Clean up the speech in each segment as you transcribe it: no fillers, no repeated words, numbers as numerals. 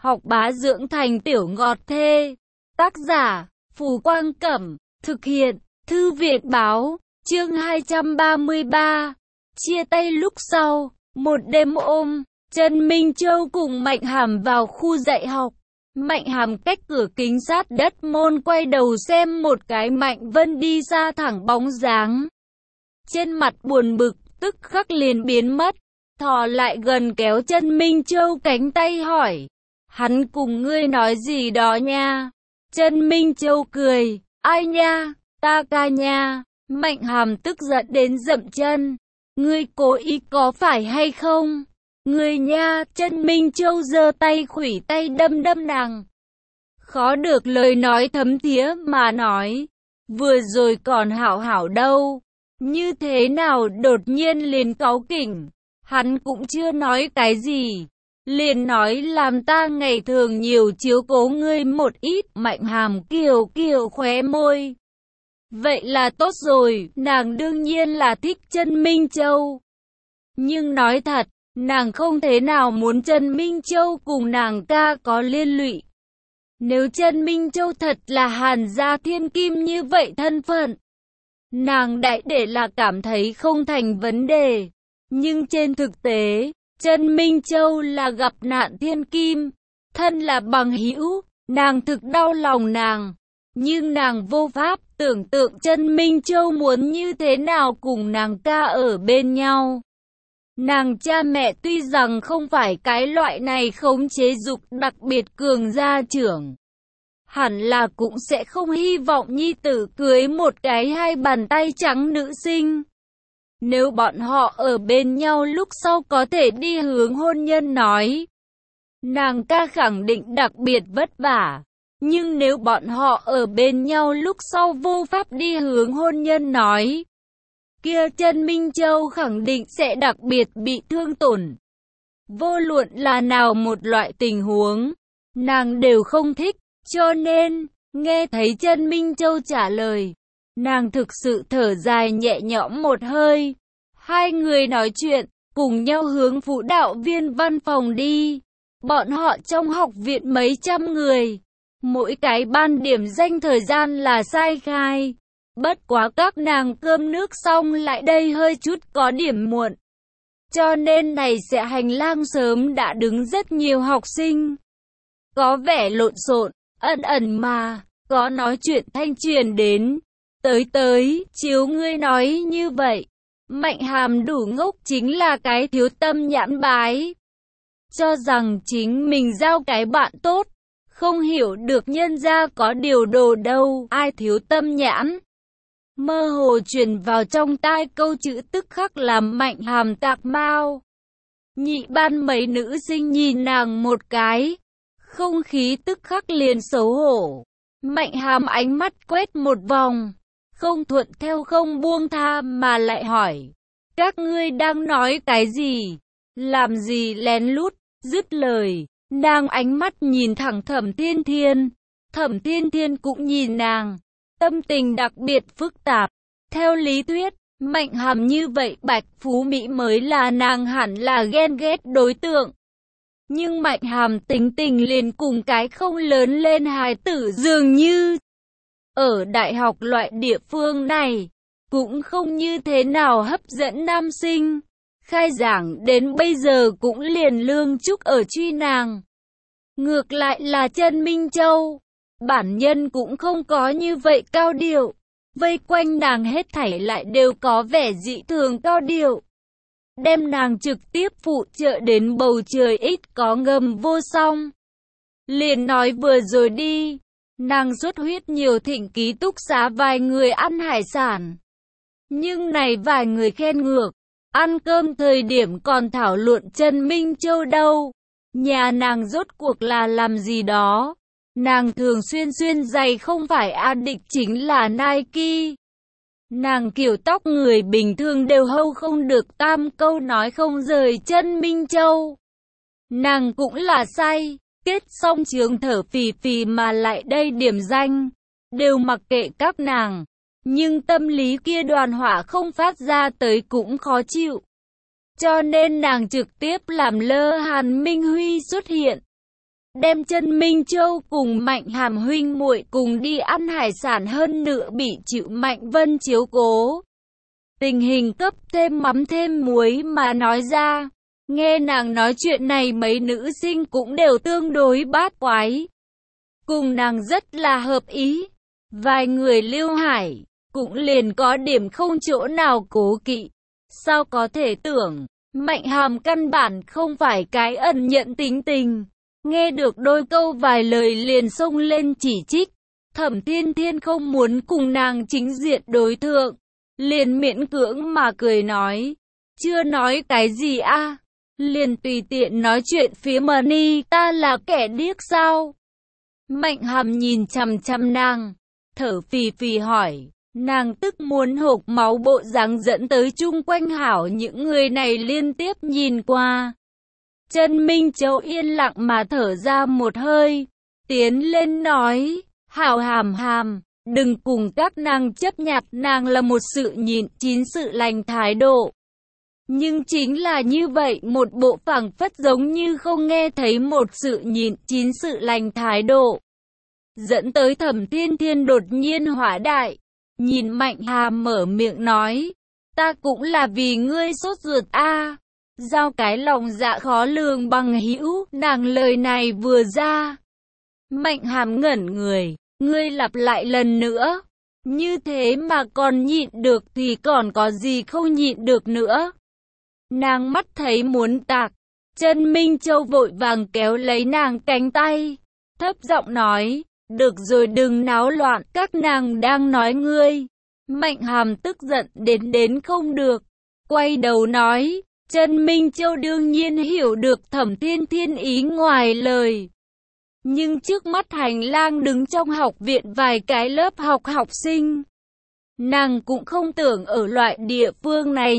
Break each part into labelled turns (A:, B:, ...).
A: học bá dưỡng thành tiểu ngọt thê. Tác giả, Phù Quang Cẩm, thực hiện, Thư viện Báo, chương 233. Chia tay lúc sau, một đêm ôm, Trần Minh Châu cùng Mạnh Hàm vào khu dạy học. Mạnh Hàm cách cửa kính sát đất môn quay đầu xem một cái Mạnh Vân đi ra thẳng bóng dáng. Trên mặt buồn bực, tức khắc liền biến mất. Thò lại gần kéo Trần Minh Châu cánh tay hỏi. Hắn cùng ngươi nói gì đó nha? Trần Minh Châu cười. Ai nha? Ta ca nha. Mạnh Hàm tức giận đến dậm chân. Ngươi cố ý có phải hay không? Ngươi nha. Trần Minh Châu giơ tay khuỷu tay đâm nàng. Khó được lời nói thấm thía mà nói. Vừa rồi còn hảo hảo đâu. Như thế nào đột nhiên liền cáu kỉnh. Hắn cũng chưa nói cái gì. Liền nói làm ta ngày thường nhiều chiếu cố ngươi một ít. Mạnh Hàm kiều khóe môi. Vậy là tốt rồi, nàng đương nhiên là thích Trần Minh Châu. Nhưng nói thật, nàng không thế nào muốn Trần Minh Châu cùng nàng ca có liên lụy. Nếu Trần Minh Châu thật là Hàn gia thiên kim như vậy thân phận, nàng đại để là cảm thấy không thành vấn đề. Nhưng trên thực tế, Trần Minh Châu là gặp nạn thiên kim, thân là bằng hữu, nàng thực đau lòng nàng. Nhưng nàng vô pháp tưởng tượng Trần Minh Châu muốn như thế nào cùng nàng ca ở bên nhau. Nàng cha mẹ tuy rằng không phải cái loại này khống chế dục đặc biệt cường gia trưởng, hẳn là cũng sẽ không hy vọng nhi tử cưới một cái hai bàn tay trắng nữ sinh. Nếu bọn họ ở bên nhau lúc sau có thể đi hướng hôn nhân nói, nàng ca khẳng định đặc biệt vất vả. Nhưng nếu bọn họ ở bên nhau lúc sau vô pháp đi hướng hôn nhân nói, kia Trần Minh Châu khẳng định sẽ đặc biệt bị thương tổn. Vô luận là nào một loại tình huống, nàng đều không thích, cho nên, nghe thấy Trần Minh Châu trả lời, nàng thực sự thở dài nhẹ nhõm một hơi. Hai người nói chuyện, cùng nhau hướng phụ đạo viên văn phòng đi. Bọn họ trong học viện mấy trăm người. Mỗi cái ban điểm danh thời gian là sai khai. Bất quá các nàng cơm nước xong lại đây hơi chút có điểm muộn. Cho nên này sẽ hành lang sớm đã đứng rất nhiều học sinh. Có vẻ lộn xộn, ẩn mà, có nói chuyện thanh truyền đến. Tới, chiếu ngươi nói như vậy. Mạnh Hàm đủ ngốc chính là cái thiếu tâm nhãn bái. Cho rằng chính mình giao cái bạn tốt. Không hiểu được nhân gia có điều đồ đâu, ai thiếu tâm nhãn. Mơ hồ truyền vào trong tai câu chữ tức khắc làm Mạnh Hàm tạc mau. Nhị ban mấy nữ sinh nhìn nàng một cái. Không khí tức khắc liền xấu hổ. Mạnh Hàm ánh mắt quét một vòng. Không thuận theo không buông tha mà lại hỏi. Các ngươi đang nói cái gì? Làm gì lén lút? Dứt lời. Nàng ánh mắt nhìn thẳng Thẩm Thiên Thiên. Thẩm Thiên Thiên cũng nhìn nàng. Tâm tình đặc biệt phức tạp. Theo lý thuyết, Mạnh Hàm như vậy Bạch Phú Mỹ mới là nàng hẳn là ghen ghét đối tượng. Nhưng Mạnh Hàm tính tình liền cùng cái không lớn lên hài tử dường như. Ở đại học loại địa phương này, cũng không như thế nào hấp dẫn nam sinh. Khai giảng đến bây giờ cũng liền lương chúc ở truy nàng. Ngược lại là Trần Minh Châu, bản nhân cũng không có như vậy cao điệu. Vây quanh nàng hết thảy lại đều có vẻ dị thường cao điệu. Đem nàng trực tiếp phụ trợ đến bầu trời ít có ngầm vô song. Liền nói vừa rồi đi, nàng xuất huyết nhiều thỉnh ký túc xá vài người ăn hải sản. Nhưng này vài người khen ngược. Ăn cơm thời điểm còn thảo luận Trần Minh Châu đâu. Nhà nàng rốt cuộc là làm gì đó. Nàng thường xuyên giày không phải Adidas chính là Nike. Nàng kiểu tóc người bình thường đều hâu không được tam câu nói không rời Trần Minh Châu. Nàng cũng là say, kết xong trường thở phì phì mà lại đây điểm danh. Đều mặc kệ các nàng. Nhưng tâm lý kia đoàn hỏa không phát ra tới cũng khó chịu. Cho nên nàng trực tiếp làm lơ Hàn Minh Huy xuất hiện. đem Chân Minh Châu cùng Mạnh Hàm huynh muội cùng đi ăn hải sản, hơn nữa bị chịu Mạnh Vân chiếu cố. Tình hình cấp thêm mắm thêm muối mà nói ra. Nghe nàng nói chuyện này mấy nữ sinh cũng đều tương đối bát quái. Cùng nàng rất là hợp ý. Vài người Lưu Hải cũng liền có điểm không chỗ nào cố kỵ. Sao có thể tưởng, Mạnh Hàm căn bản không phải cái ẩn nhận tính tình. Nghe được đôi câu vài lời liền xông lên chỉ trích. Thẩm Thiên Thiên không muốn cùng nàng chính diện đối thượng, liền miễn cưỡng mà cười nói, chưa nói cái gì a, liền tùy tiện nói chuyện phía Mani, ta là kẻ điếc sao? Mạnh Hàm nhìn chằm chằm nàng, thở phì phì hỏi, nàng tức muốn hộc máu bộ dáng dẫn tới chung quanh hảo những người này liên tiếp nhìn qua. Chân Minh Châu yên lặng mà thở ra một hơi, tiến lên nói, Hảo Hàm Hàm, đừng cùng các nàng chấp nhặt, nàng là một sự nhịn chín sự lành thái độ. Nhưng chính là như vậy, một bộ phảng phất giống như không nghe thấy một sự nhịn chín sự lành thái độ. Dẫn tới Thẩm Thiên Thiên đột nhiên hỏa đại, nhìn Mạnh Hàm mở miệng nói, ta cũng là vì ngươi sốt ruột a. Giao cái lòng dạ khó lường bằng hữu, nàng lời này vừa ra. Mạnh Hàm ngẩn người, ngươi lặp lại lần nữa, như thế mà còn nhịn được thì còn có gì không nhịn được nữa. Nàng mắt thấy muốn tạc, Chân Minh Châu vội vàng kéo lấy nàng cánh tay, thấp giọng nói, được rồi đừng náo loạn, các nàng đang nói ngươi. Mạnh Hàm tức giận đến không được, quay đầu nói, Chân Minh Châu đương nhiên hiểu được Thẩm Thiên Thiên ý ngoài lời. Nhưng trước mắt hành lang đứng trong học viện vài cái lớp học học sinh, nàng cũng không tưởng ở loại địa phương này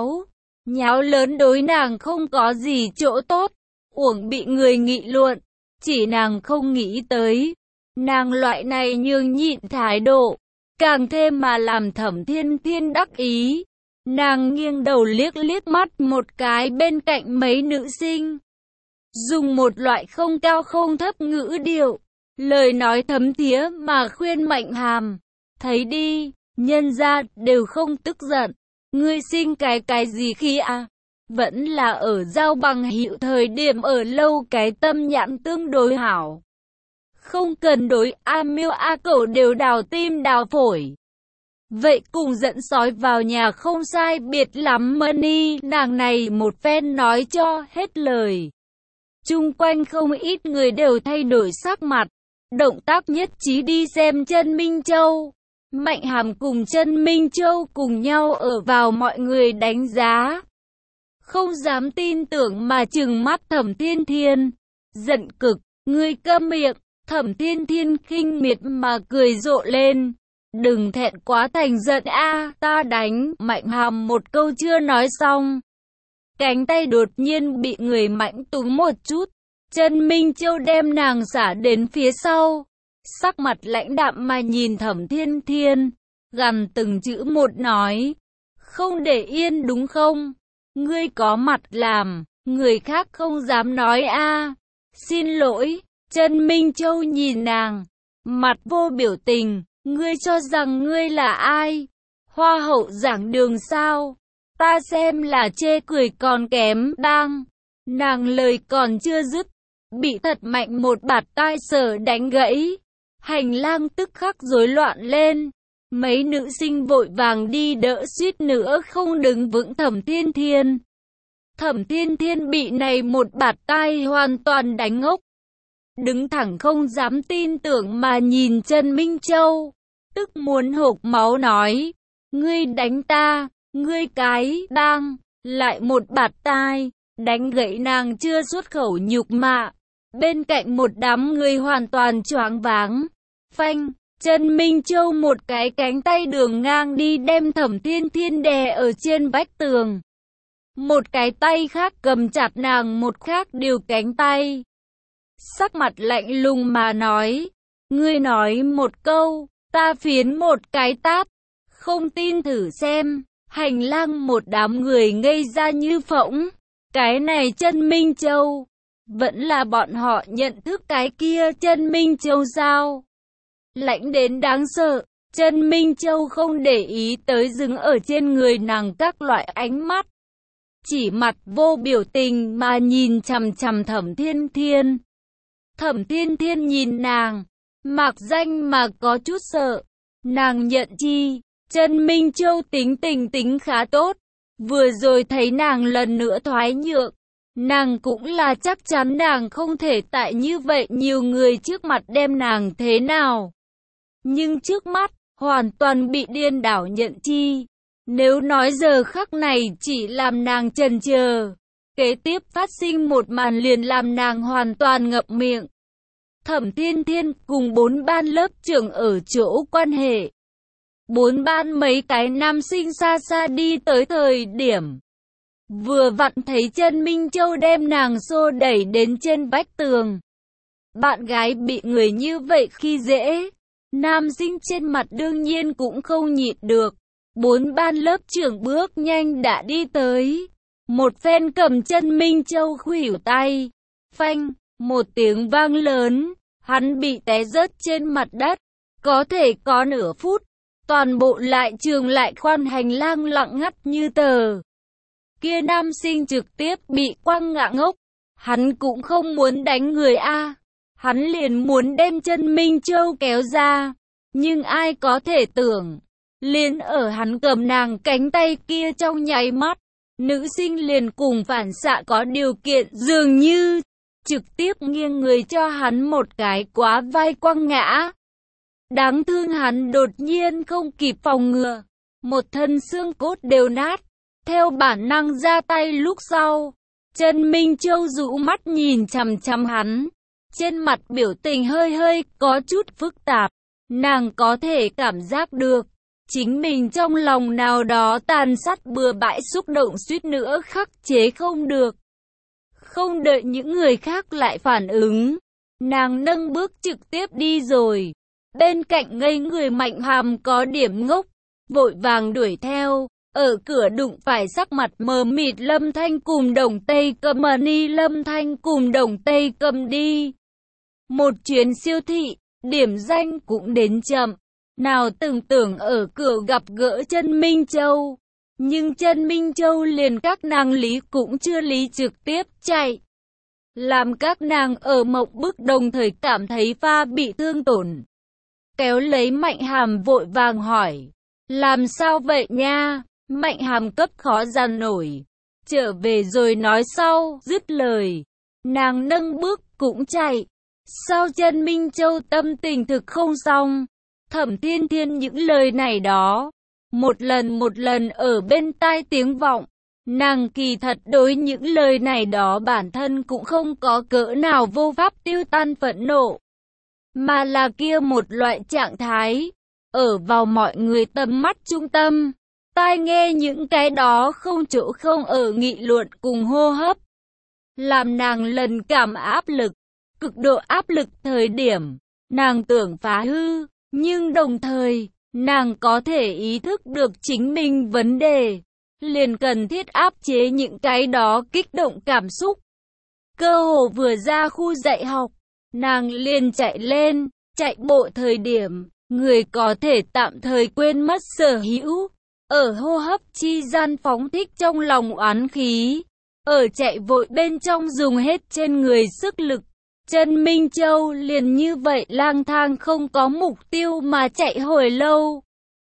A: nháo lớn đối nàng không có gì chỗ tốt, uổng bị người nghị luận, chỉ nàng không nghĩ tới. Nàng loại này nhường nhịn thái độ, càng thêm mà làm Thẩm Thiên Thiên đắc ý. Nàng nghiêng đầu liếc mắt một cái bên cạnh mấy nữ sinh, dùng một loại không cao không thấp ngữ điệu, lời nói thấm thía mà khuyên Mạnh Hàm, thấy đi, nhân gia đều không tức giận, ngươi sinh cái gì khi à? Vẫn là ở giao bằng hữu thời điểm ở lâu cái tâm nhãn tương đối hảo. Không cần đối a miêu a cẩu đều đào tim đào phổi. Vậy cùng dẫn sói vào nhà không sai biệt lắm Mani, nàng này một phen nói cho hết lời. Chung quanh không ít người đều thay đổi sắc mặt, động tác nhất trí đi xem Chân Minh Châu. Mạnh Hàm cùng Chân Minh Châu cùng nhau ở vào mọi người đánh giá. Không dám tin tưởng mà trừng mắt Thẩm Thiên Thiên, giận cực, ngươi câm miệng. Thẩm Thiên Thiên khinh miệt mà cười rộ lên. Đừng thẹn quá thành giận a, ta đánh. Mạnh Hàm một câu chưa nói xong, cánh tay đột nhiên bị người mạnh túm một chút. Chân Minh Châu đem nàng xả đến phía sau, sắc mặt lãnh đạm mà nhìn Thẩm Thiên Thiên, gằn từng chữ một nói, không để yên đúng không? Ngươi có mặt làm, người khác không dám nói a. Xin lỗi. Chân Minh Châu nhìn nàng, mặt vô biểu tình, ngươi cho rằng ngươi là ai? Hoa hậu giảng đường sao? Ta xem là chê cười còn kém, bang. Nàng lời còn chưa dứt, bị thật mạnh một bạt tai sờ đánh gãy. Hành lang tức khắc rối loạn lên. Mấy nữ sinh vội vàng đi đỡ suýt nữa không đứng vững Thẩm Thiên Thiên. Thẩm Thiên Thiên bị này một bạt tai hoàn toàn đánh ngốc. Đứng thẳng không dám tin tưởng mà nhìn Chân Minh Châu, tức muốn hộc máu nói, ngươi đánh ta, ngươi cái, bang, lại một bạt tai, đánh gãy nàng chưa xuất khẩu nhục mạ. Bên cạnh một đám người hoàn toàn choáng váng, phanh, Chân Minh Châu một cái cánh tay đường ngang đi đem Thẩm Thiên Thiên đè ở trên vách tường. Một cái tay khác cầm chặt nàng một khác điều cánh tay. Sắc mặt lạnh lùng mà nói, ngươi nói một câu, ta phiến một cái tát, không tin thử xem. Hành lang một đám người ngây ra như phỗng, cái này Chân Minh Châu, Vẫn là bọn họ nhận thức cái kia Chân Minh Châu sao? Lãnh đến đáng sợ, Chân Minh Châu không để ý tới dừng ở trên người nàng các loại ánh mắt. Chỉ mặt vô biểu tình mà nhìn chằm chằm Thẩm Thiên Thiên. Thẩm Thiên Thiên nhìn nàng, mạc danh mà có chút sợ. Nàng nhận chi, Chân Minh Châu tính khá tốt. Vừa rồi thấy nàng lần nữa thoái nhượng, nàng cũng là chắc chắn nàng không thể tại như vậy nhiều người trước mặt đem nàng thế nào. Nhưng trước mắt, hoàn toàn bị điên đảo nhận chi. Nếu nói giờ khắc này chỉ làm nàng chần chờ, kế tiếp phát sinh một màn liền làm nàng hoàn toàn ngậm miệng. Thẩm Thiên Thiên cùng 4 ban lớp trưởng ở chỗ quan hệ. 4 ban mấy cái nam sinh xa xa đi tới thời điểm. Vừa vặn thấy Chân Minh Châu đem nàng xô đẩy đến trên vách tường. Bạn gái bị người như vậy khi dễ. Nam sinh trên mặt đương nhiên cũng không nhịn được. 4 ban lớp trưởng bước nhanh đã đi tới. Một phen cầm Chân Minh Châu khuỷu tay. Phanh, một tiếng vang lớn. Hắn bị té rớt trên mặt đất. Có thể có nửa phút. Toàn bộ lại trường lại khoan hành lang lặng ngắt như tờ. Kia nam sinh trực tiếp bị quăng ngã ngốc. Hắn cũng không muốn đánh người a. Hắn liền muốn đem Chân Minh Châu kéo ra. Nhưng ai có thể tưởng. Liền ở hắn cầm nàng cánh tay kia trong nháy mắt. Nữ sinh liền cùng phản xạ có điều kiện dường như. Trực tiếp nghiêng người cho hắn một cái quá vai quăng ngã. Đáng thương hắn đột nhiên không kịp phòng ngừa. Một thân xương cốt đều nát. Theo bản năng ra tay lúc sau. Chân Minh Châu dụ mắt nhìn chằm chằm hắn. Trên mặt biểu tình hơi có chút phức tạp. Nàng có thể cảm giác được. Chính mình trong lòng nào đó tàn sát bừa bãi xúc động suýt nữa khắc chế không được. Không đợi những người khác lại phản ứng. Nàng nâng bước trực tiếp đi rồi. Bên cạnh ngây người Mạnh Hàm có điểm ngốc. Vội vàng đuổi theo. Ở cửa đụng phải sắc mặt mờ mịt Lâm Thanh cùng Đồng Tây Cầm đi. Lâm Thanh cùng Đồng Tây Cầm đi. Một chuyến siêu thị, điểm danh cũng đến chậm. Nào từng tưởng ở cửa gặp gỡ Chân Minh Châu. Nhưng Chân Minh Châu liền các nàng lý cũng chưa lý trực tiếp chạy. Làm các nàng ở mộng bức đồng thời cảm thấy pha bị thương tổn. Kéo lấy Mạnh Hàm vội vàng hỏi. Làm sao vậy nha? Mạnh Hàm cấp khó dằn nổi. Trở về rồi nói sau, dứt lời. Nàng nâng bước cũng chạy. Sao Chân Minh Châu tâm tình thực không xong. Thẩm Thiên Thiên những lời này đó. Một lần ở bên tai tiếng vọng. Nàng kỳ thật đối những lời này đó bản thân cũng không có cỡ nào vô pháp tiêu tan phẫn nộ. Mà là kia một loại trạng thái. Ở vào mọi người tầm mắt trung tâm. Tai nghe những cái đó không chỗ không ở nghị luận cùng hô hấp. Làm nàng lần cảm áp lực. Cực độ áp lực thời điểm. Nàng tưởng phá hư. Nhưng đồng thời, nàng có thể ý thức được chính mình vấn đề. Liền cần thiết áp chế những cái đó kích động cảm xúc. Cơ hồ vừa ra khu dạy học, nàng liền chạy lên, chạy bộ thời điểm, người có thể tạm thời quên mất sở hữu. Ở hô hấp chi gian phóng thích trong lòng oán khí. Ở chạy vội bên trong dùng hết trên người sức lực. Chân Minh Châu liền như vậy lang thang không có mục tiêu mà chạy hồi lâu.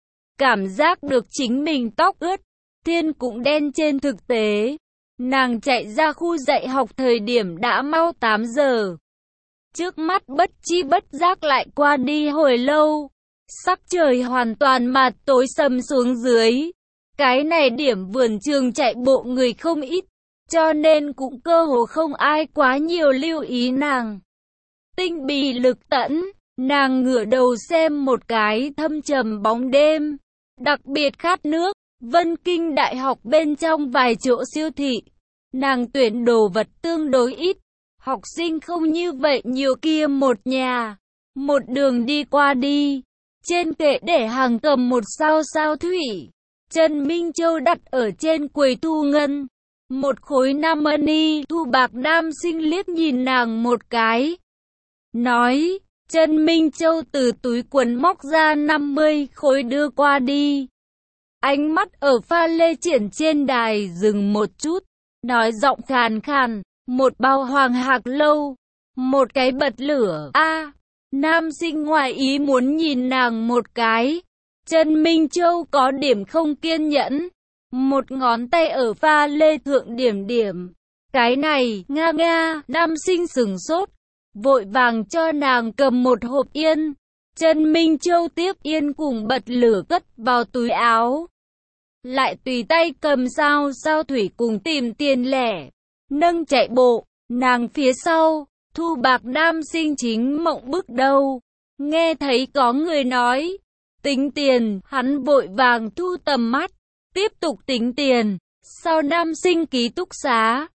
A: Cảm giác được chính mình tóc ướt, thiên cũng đen trên thực tế. Nàng chạy ra khu dạy học thời điểm đã mau 8 giờ. Trước mắt bất chi bất giác lại qua đi hồi lâu. Sắc trời hoàn toàn mà tối sầm xuống dưới. Cái này điểm vườn trường chạy bộ người không ít. Cho nên cũng cơ hồ không ai quá nhiều lưu ý nàng. Tinh bì lực tẫn, nàng ngửa đầu xem một cái thâm trầm bóng đêm. Đặc biệt khát nước, Vân Kinh Đại học bên trong vài chỗ siêu thị. Nàng tuyển đồ vật tương đối ít. Học sinh không như vậy nhiều kia một nhà. Một đường đi qua đi. Trên kệ để hàng cầm một sao sao thủy. Chân Minh Châu đặt ở trên quầy thu ngân. một khối 5 money. Thu Bạc Nam Sinh liếc nhìn nàng một cái, nói, Trần Minh Châu từ túi quần móc ra 50 khối đưa qua đi. Ánh mắt ở pha lê triển trên đài dừng một chút, nói giọng khàn khàn, một bao Hoàng Hạc Lâu, một cái bật lửa. Nam Sinh ngoài ý muốn nhìn nàng một cái. Trần Minh Châu có điểm không kiên nhẫn, một ngón tay ở pha lê thượng điểm điểm. Cái này, nga nga. Nam Sinh sửng sốt, vội vàng cho nàng cầm một hộp yên. Trần Minh Châu tiếp yên cùng bật lửa cất vào túi áo, lại tùy tay cầm sao thủy cùng tìm tiền lẻ, nâng chạy bộ. Nàng phía sau, Thu Bạc Nam Sinh chính mộng bức đâu, nghe thấy có người nói tính tiền, hắn vội vàng thu tầm mắt, tiếp tục tính tiền. Sau Nam Sinh ký túc xá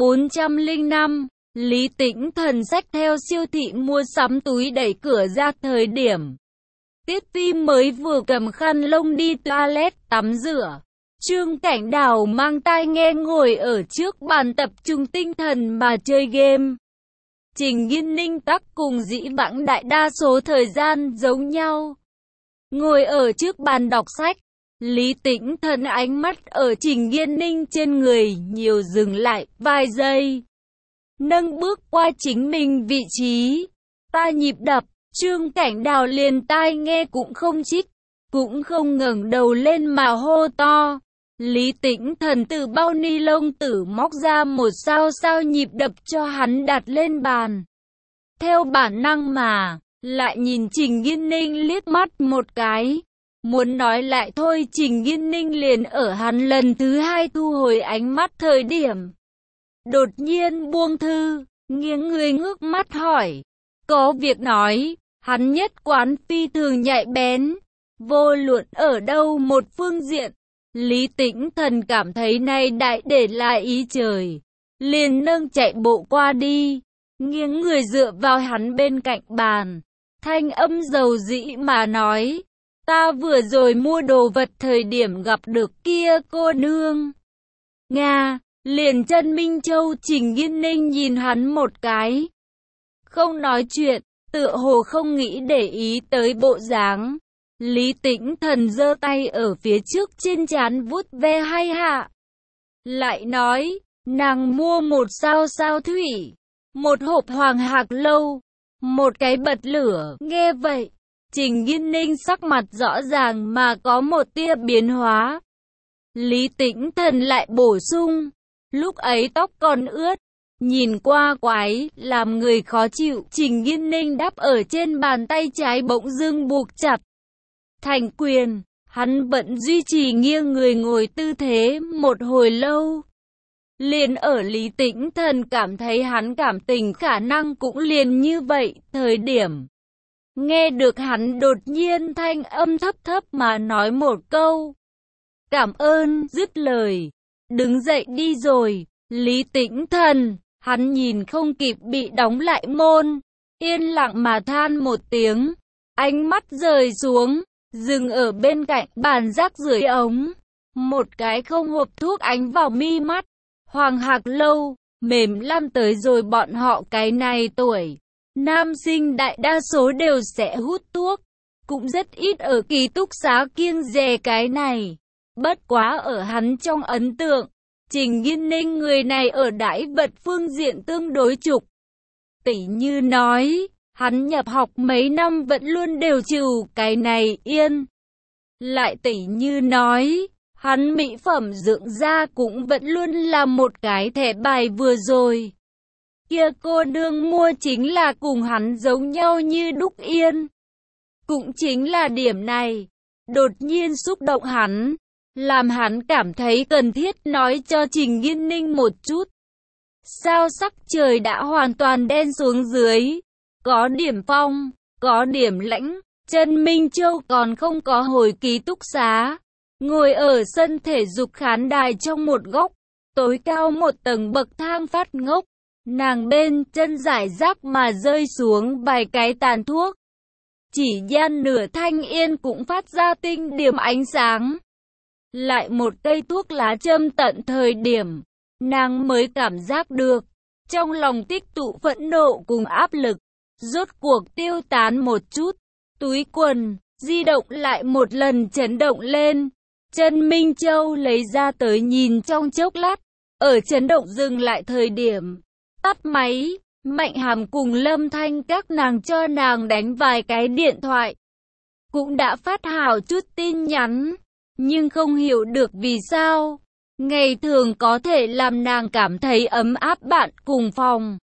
A: 405, Lý Tĩnh Thần xách theo siêu thị mua sắm túi đẩy cửa ra thời điểm Tiết Phi mới vừa cầm khăn lông đi toilet tắm rửa. Trương Cảnh Đào mang tai nghe ngồi ở trước bàn tập trung tinh thần mà chơi game. Trình Nghiên Ninh tắc cùng dĩ vãng đại đa số thời gian giống nhau, ngồi ở trước bàn đọc sách. Lý Tĩnh Thần ánh mắt ở Trình Nghiên Ninh trên người nhiều dừng lại vài giây, nâng bước qua chính mình vị trí. Ta nhịp đập, Trương Cảnh Đào liền tai nghe cũng không chích, cũng không ngẩng đầu lên mà hô to. Lý Tĩnh Thần từ bao ni lông tử móc ra một sao nhịp đập cho hắn đặt lên bàn. Theo bản năng mà, lại nhìn Trình Nghiên Ninh liếc mắt một cái. Muốn nói lại thôi, Trình Nghiên Ninh liền ở hắn lần thứ hai thu hồi ánh mắt thời điểm đột nhiên buông thư, nghiêng người ngước mắt hỏi. Có việc nói, hắn nhất quán phi thường nhạy bén, vô luận ở đâu một phương diện. Lý Tĩnh Thần cảm thấy này đại để lại ý trời, liền nâng chạy bộ qua đi, nghiêng người dựa vào hắn bên cạnh bàn, thanh âm dầu dĩ mà nói, ta vừa rồi mua đồ vật thời điểm gặp được kia cô nương. Nga, liền Trần Minh Châu. Trình Nghiên Ninh nhìn hắn một cái, không nói chuyện, tựa hồ không nghĩ để ý tới bộ dáng. Lý Tĩnh Thần giơ tay ở phía trước trên trán vuốt ve hai hạ, lại nói, nàng mua một sao thủy, một hộp Hoàng Hạc Lâu, một cái bật lửa. Nghe vậy, Trình Nghiên Ninh sắc mặt rõ ràng mà có một tia biến hóa. Lý Tĩnh Thần lại bổ sung, lúc ấy tóc còn ướt, nhìn qua quái, làm người khó chịu. Trình Nghiên Ninh đáp ở trên bàn tay trái bỗng dưng buộc chặt thành quyền, hắn bận duy trì nghiêng người ngồi tư thế một hồi lâu. Liền ở Lý Tĩnh Thần cảm thấy hắn cảm tình khả năng cũng liền như vậy thời điểm, nghe được hắn đột nhiên thanh âm thấp thấp mà nói một câu, cảm ơn, dứt lời, đứng dậy đi rồi. Lý Tĩnh Thần, hắn nhìn không kịp bị đóng lại môn, yên lặng mà than một tiếng, ánh mắt rời xuống, dừng ở bên cạnh bàn rác dưới ống. Một cái không hộp thuốc ánh vào mi mắt. Hoàng Hạc Lâu, mềm lăm tới rồi. Bọn họ cái này tuổi, nam sinh đại đa số đều sẽ hút thuốc, cũng rất ít ở ký túc xá kiêng dè cái này. Bất quá ở hắn trong ấn tượng, Trình Nghiên Ninh người này ở đãi vật phương diện tương đối trục. Tỉ như nói, hắn nhập học mấy năm vẫn luôn đều trừ cái này yên. Lại tỉ như nói, hắn mỹ phẩm dưỡng da cũng vẫn luôn là một cái thẻ bài vừa rồi. Kia cô nương mua chính là cùng hắn giống nhau như đúc yên. Cũng chính là điểm này, đột nhiên xúc động hắn, làm hắn cảm thấy cần thiết nói cho Trình Nghiên Ninh một chút. Sao sắc trời đã hoàn toàn đen xuống dưới, có điểm phong, có điểm lãnh. Trần Minh Châu còn không có hồi ký túc xá, ngồi ở sân thể dục khán đài trong một góc, tối cao một tầng bậc thang phát ngốc. Nàng bên chân rải rác mà rơi xuống vài cái tàn thuốc, chỉ gian nửa thanh yên cũng phát ra tinh điểm ánh sáng. Lại một cây thuốc lá châm tận thời điểm, nàng mới cảm giác được, trong lòng tích tụ phẫn nộ cùng áp lực, rốt cuộc tiêu tán một chút. Túi quần, di động lại một lần chấn động lên. Trần Minh Châu lấy ra tới nhìn trong chốc lát, ở chấn động dừng lại thời điểm, tắt máy. Mạnh Hàm cùng Lâm Thanh các nàng cho nàng đánh vài cái điện thoại, cũng đã phát hảo chút tin nhắn, nhưng không hiểu được vì sao, ngày thường có thể làm nàng cảm thấy ấm áp bạn cùng phòng.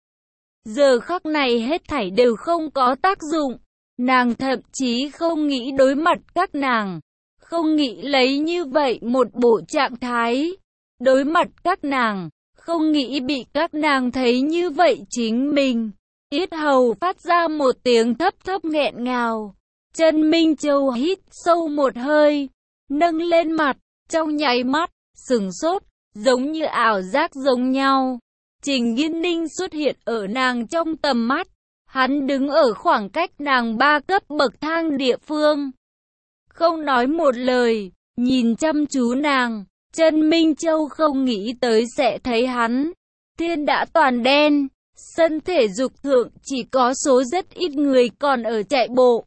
A: Giờ khắc này hết thảy đều không có tác dụng, nàng thậm chí không nghĩ đối mặt các nàng, không nghĩ lấy như vậy một bộ trạng thái, đối mặt các nàng. Không nghĩ bị các nàng thấy như vậy chính mình. Yết hầu phát ra một tiếng thấp thấp nghẹn ngào. Trần Minh Châu hít sâu một hơi, nâng lên mặt, trong nháy mắt, sửng sốt, giống như ảo giác giống nhau. Trình Nghiên Ninh xuất hiện ở nàng trong tầm mắt. Hắn đứng ở khoảng cách nàng 3 cấp bậc thang địa phương. Không nói một lời, nhìn chăm chú nàng. Trần Minh Châu không nghĩ tới sẽ thấy hắn. Thiên đã toàn đen, sân thể dục thượng chỉ có số rất ít người còn ở chạy bộ.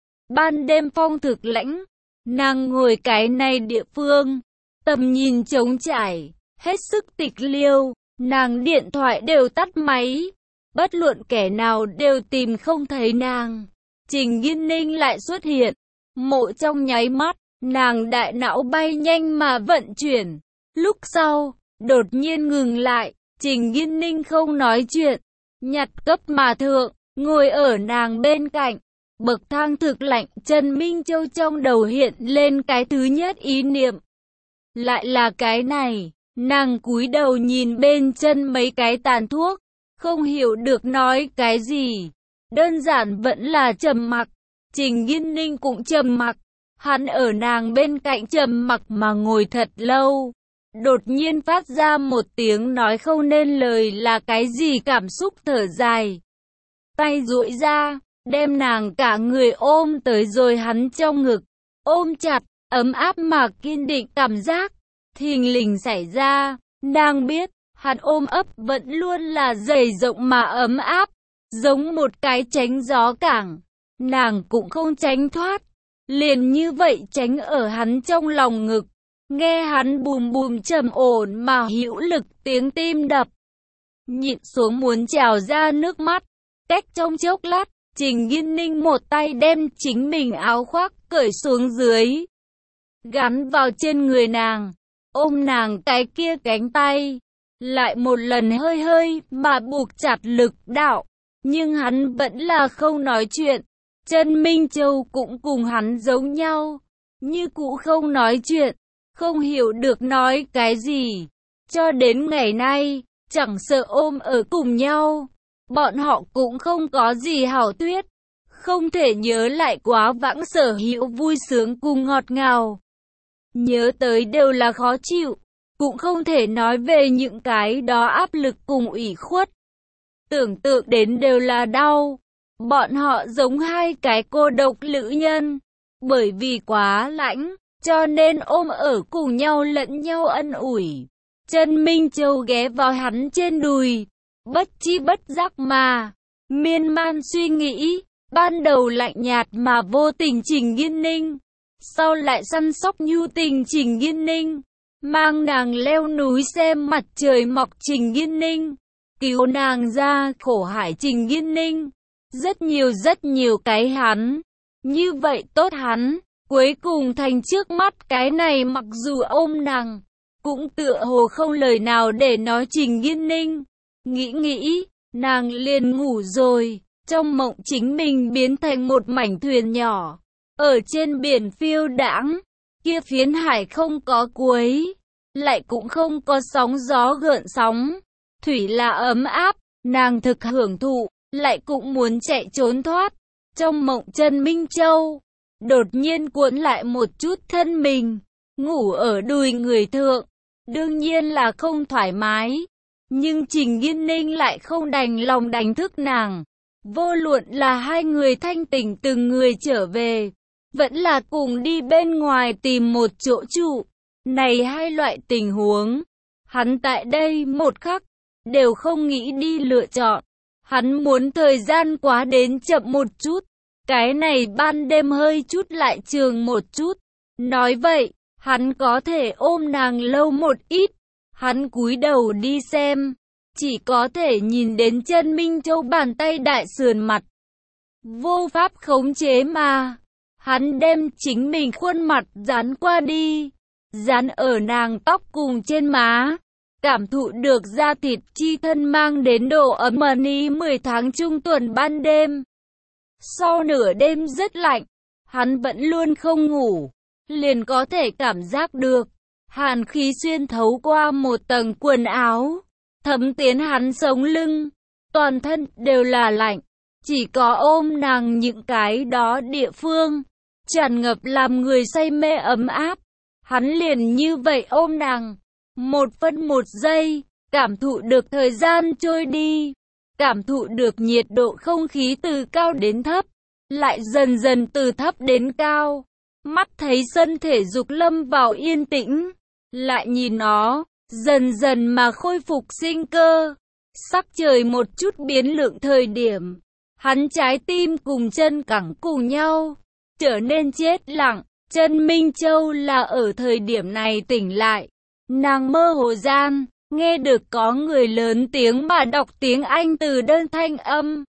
A: Ban đêm phong thực lãnh, nàng ngồi cái này địa phương, tầm nhìn trống trải, hết sức tịch liêu, nàng điện thoại đều tắt máy, bất luận kẻ nào đều tìm không thấy nàng. Trình Nghiên Ninh lại xuất hiện, mộ trong nháy mắt. Nàng đại não bay nhanh mà vận chuyển. Lúc sau, đột nhiên ngừng lại. Trình Nghiên Ninh không nói chuyện, nhặt cấp mà thượng, ngồi ở nàng bên cạnh. Bậc thang thực lạnh, Trần Minh Châu trong đầu hiện lên cái thứ nhất ý niệm. Lại là cái này, nàng cúi đầu nhìn bên chân mấy cái tàn thuốc, không hiểu được nói cái gì. Đơn giản vẫn là trầm mặc. Trình Nghiên Ninh cũng trầm mặc. Hắn ở nàng bên cạnh trầm mặc mà ngồi thật lâu. Đột nhiên phát ra một tiếng nói không nên lời là cái gì cảm xúc thở dài. Tay duỗi ra, đem nàng cả người ôm tới rồi hắn trong ngực. Ôm chặt, ấm áp mà kiên định cảm giác. Thình lình xảy ra, nàng biết, hắn ôm ấp vẫn luôn là dày rộng mà ấm áp. Giống một cái tránh gió cảng, nàng cũng không tránh thoát. Liền như vậy tránh ở hắn trong lòng ngực, nghe hắn bùm bùm trầm ổn mà hữu lực tiếng tim đập. Nhịn xuống muốn trào ra nước mắt, cách trong chốc lát, Trình Nghiên Ninh một tay đem chính mình áo khoác cởi xuống dưới, gắn vào trên người nàng, ôm nàng cái kia cánh tay, lại một lần hơi hơi mà buộc chặt lực đạo, nhưng hắn vẫn là không nói chuyện. Trần Minh Châu cũng cùng hắn giống nhau, như cũ không nói chuyện, không hiểu được nói cái gì. Cho đến ngày nay, chẳng sợ ôm ở cùng nhau, bọn họ cũng không có gì hảo thuyết, không thể nhớ lại quá vãng sở hữu vui sướng cùng ngọt ngào. Nhớ tới đều là khó chịu, cũng không thể nói về những cái đó áp lực cùng ủy khuất. Tưởng tượng đến đều là đau. Bọn họ giống hai cái cô độc lữ nhân, bởi vì quá lãnh, cho nên ôm ở cùng nhau lẫn nhau ân ủi. Trần Minh Châu ghé vào hắn trên đùi, bất chi bất giác mà, miên man suy nghĩ, ban đầu lạnh nhạt mà vô tình Trình Nghiên Ninh, sau lại săn sóc nhu tình Trình Nghiên Ninh, mang nàng leo núi xem mặt trời mọc Trình Nghiên Ninh, cứu nàng ra khổ hải Trình Nghiên Ninh. Rất nhiều cái hắn, như vậy tốt hắn, cuối cùng thành trước mắt cái này mặc dù ôm nàng, cũng tựa hồ không lời nào để nói Trình Nghiên Ninh. Nghĩ, nàng liền ngủ rồi, trong mộng chính mình biến thành một mảnh thuyền nhỏ, ở trên biển phiêu đãng, kia phiến hải không có cuối, lại cũng không có sóng gió gợn sóng, thủy là ấm áp, nàng thực hưởng thụ. Lại cũng muốn chạy trốn thoát. Trong mộng Trần Minh Châu đột nhiên cuộn lại một chút thân mình, ngủ ở đùi người thượng. Đương nhiên là không thoải mái, nhưng Trình Nghiên Ninh lại không đành lòng đánh thức nàng. Vô luận là hai người thanh tỉnh từng người trở về, vẫn là cùng đi bên ngoài tìm một chỗ trụ. Này hai loại tình huống, Hắn tại đây một khắc, đều không nghĩ đi lựa chọn. Hắn muốn thời gian quá đến chậm một chút. Cái này ban đêm hơi chút lại trường một chút. Nói vậy, hắn có thể ôm nàng lâu một ít. Hắn cúi đầu đi xem. Chỉ có thể nhìn đến chân Minh Châu bàn tay đại sườn mặt. Vô pháp khống chế mà. Hắn đem chính mình khuôn mặt dán qua đi. Dán ở nàng tóc cùng trên má. Cảm thụ được da thịt chi thân mang đến độ ấm ý 10 tháng trung tuần ban đêm. Sau nửa đêm rất lạnh, hắn vẫn luôn không ngủ, liền có thể cảm giác được. Hàn khí xuyên thấu qua một tầng quần áo, thấm tiến hắn sống lưng, toàn thân đều là lạnh. Chỉ có ôm nàng những cái đó địa phương, tràn ngập làm người say mê ấm áp. Hắn liền như vậy ôm nàng. 1 phân 1 giây, cảm thụ được thời gian trôi đi, cảm thụ được nhiệt độ không khí từ cao đến thấp, lại dần dần từ thấp đến cao. Mắt thấy sân thể dục lâm vào yên tĩnh, lại nhìn nó, dần dần mà khôi phục sinh cơ. Sắc trời một chút biến lượng thời điểm, hắn trái tim cùng chân cẳng cùng nhau, trở nên chết lặng. Chân Minh Châu là ở thời điểm này tỉnh lại. Nàng mơ hồ gian, nghe được có người lớn tiếng mà đọc tiếng Anh từ đơn thanh âm.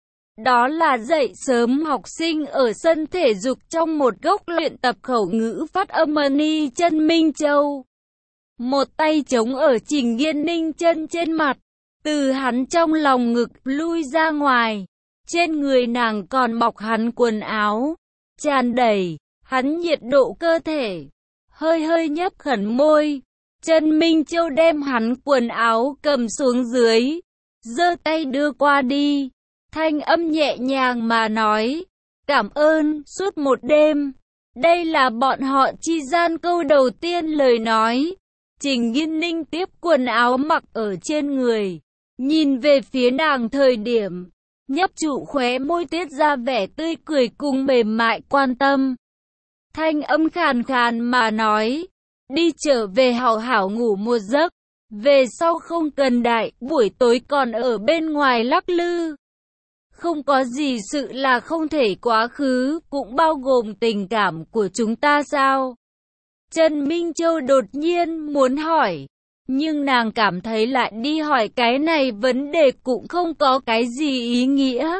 A: Đó là dậy sớm học sinh ở sân thể dục trong một góc luyện tập khẩu ngữ phát âm ni Chân Minh Châu. Một tay chống ở Trình Nghiên Ninh chân trên mặt, từ hắn trong lòng ngực lui ra ngoài. Trên người nàng còn bọc hắn quần áo, tràn đầy, hắn nhiệt độ cơ thể, hơi hơi nhấp khẩn môi. Chân Minh Châu đem hắn quần áo cầm xuống dưới, giơ tay đưa qua đi, thanh âm nhẹ nhàng mà nói, cảm ơn, suốt một đêm. Đây là bọn họ chi gian câu đầu tiên lời nói. Trình Nghiên Ninh tiếp quần áo mặc ở trên người, nhìn về phía nàng thời điểm, nhấp trụ khóe môi tiết ra vẻ tươi cười cùng mềm mại quan tâm. Thanh âm khàn khàn mà nói, đi trở về hảo hảo ngủ một giấc, về sau không cần đại, buổi tối còn ở bên ngoài lắc lư. Không có gì sự là không thể quá khứ, cũng bao gồm tình cảm của chúng ta sao? Trần Minh Châu đột nhiên muốn hỏi, nhưng nàng cảm thấy lại đi hỏi cái này vấn đề cũng không có cái gì ý nghĩa.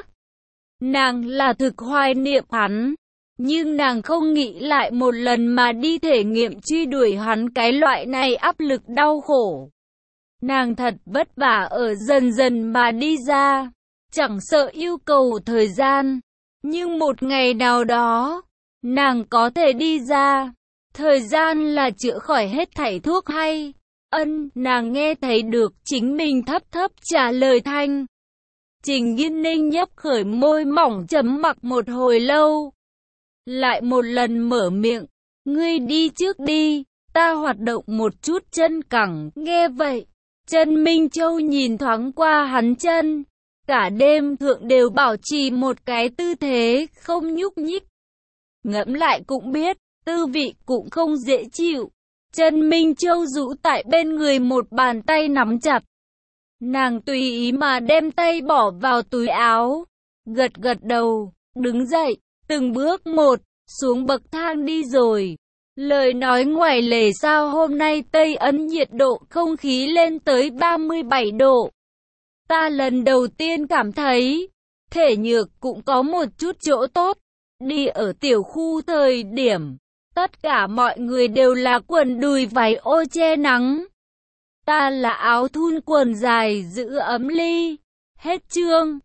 A: Nàng là thực hoài niệm hắn, nhưng nàng không nghĩ lại một lần mà đi thể nghiệm truy đuổi hắn cái loại này áp lực đau khổ. Nàng thật vất vả ở dần dần mà đi ra, chẳng sợ yêu cầu thời gian, nhưng một ngày nào đó, nàng có thể đi ra. Thời gian là chữa khỏi hết thảy thuốc hay? Nàng nghe thấy được chính mình thấp thấp trả lời thanh. Trình Nghiên Ninh nhấp khởi môi mỏng chấm mặc một hồi lâu. Lại một lần mở miệng, ngươi đi trước đi, ta hoạt động một chút chân cẳng. Nghe vậy, Trần Minh Châu nhìn thoáng qua hắn chân. Cả đêm thượng đều bảo trì một cái tư thế, không nhúc nhích. Ngẫm lại cũng biết, tư vị cũng không dễ chịu. Trần Minh Châu rũ tại bên người một bàn tay nắm chặt. Nàng tùy ý mà đem tay bỏ vào túi áo. Gật gật đầu, đứng dậy, từng bước một, xuống bậc thang đi rồi. Lời nói ngoài lề sao hôm nay Tây Ấn nhiệt độ không khí lên tới 37 độ. Ta lần đầu tiên cảm thấy, thể nhược cũng có một chút chỗ tốt. Đi ở tiểu khu thời điểm, tất cả mọi người đều là quần đùi váy ô che nắng. Ta là áo thun quần dài giữ ấm ly. Hết chương.